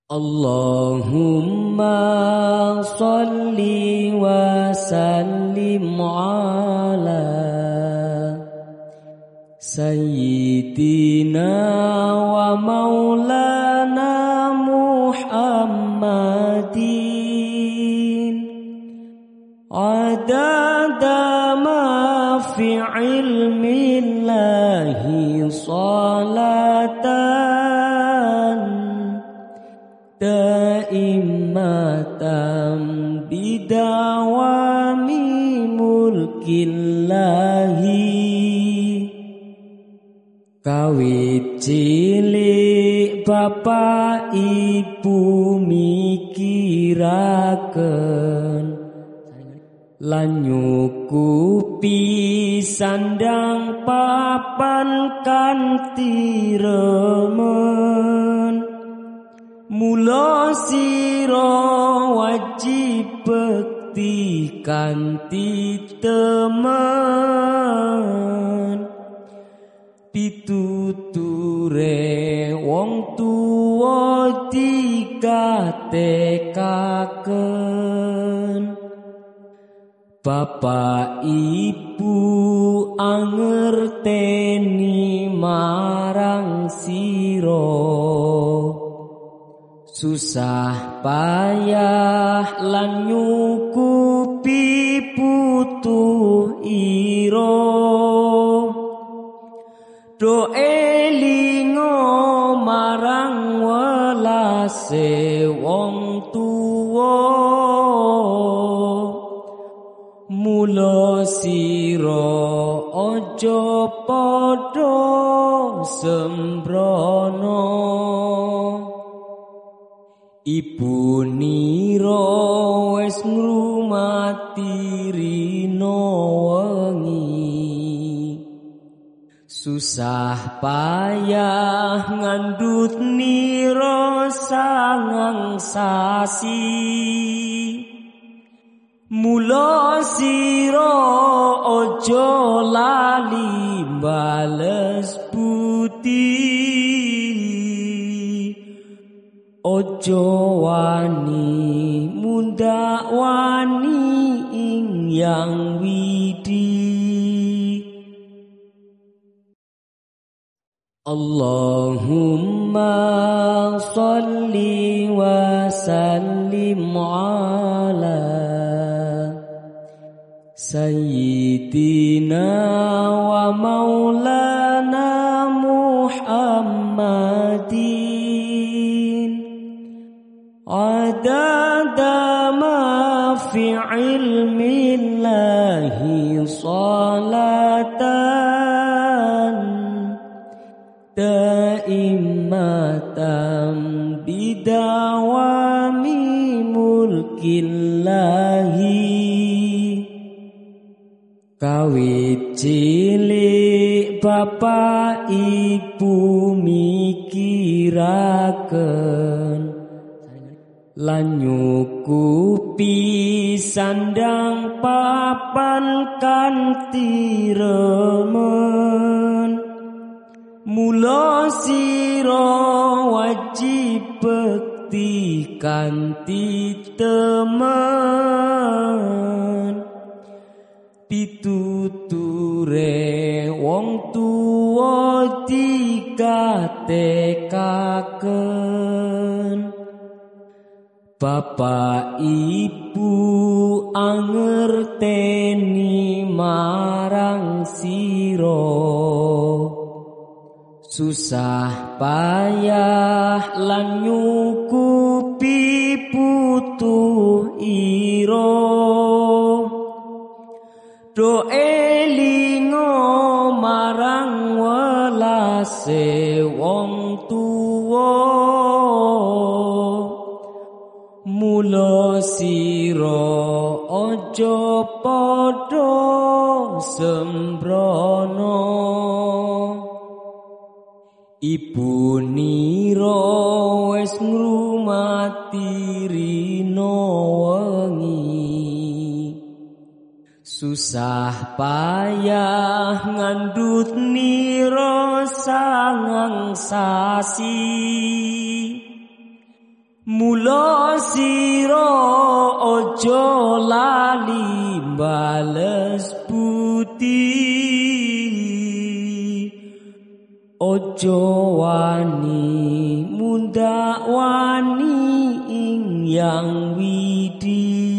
Allahumma salli wa sallim ala Sayyidina wa maulana Muhammadin adada ma fi ilmillahi salatan daimatan bidawami mulkillahi kawit cilik bapak ibu mikiraken lan nyukupi sandang papan kanthi remen mula sira wajib bekti kanthi temen pituture wong tuwa dikatekaken bapak ibu angerteni marang sira susah payah lan nyukupi putuh ira do elingo marang welase wong tuwa mula sira aja padha sembrono ibu nira wis ngrumati rina wengi susah payah ngandut nira sangang sasi mula sira aja lali bales budi aja wani mundak wani ing yang widi Allahumma salli wa sallim ala Sayyidina wa maulana Muhammadin adada ma fi ilmillahi salatan daimatan bidawami mulkillahi kawit cilik bapak ibu mikiraken lan nyukupi sandang papan kanthi remen mula sira wajib bekti kanthi temen pituture wong tuwa dikatekaken bapak ibu angerteni marang sira susah payah lan nyukupi putuh ira do elingo marang welase wong tuwa mula sira aja padha sembrono ibu nira wis ngrumati rina wengi susah payah ngandut nira sangang sasi Mula sira aja lali bales budi, aja wani mundak wani ing yang widi.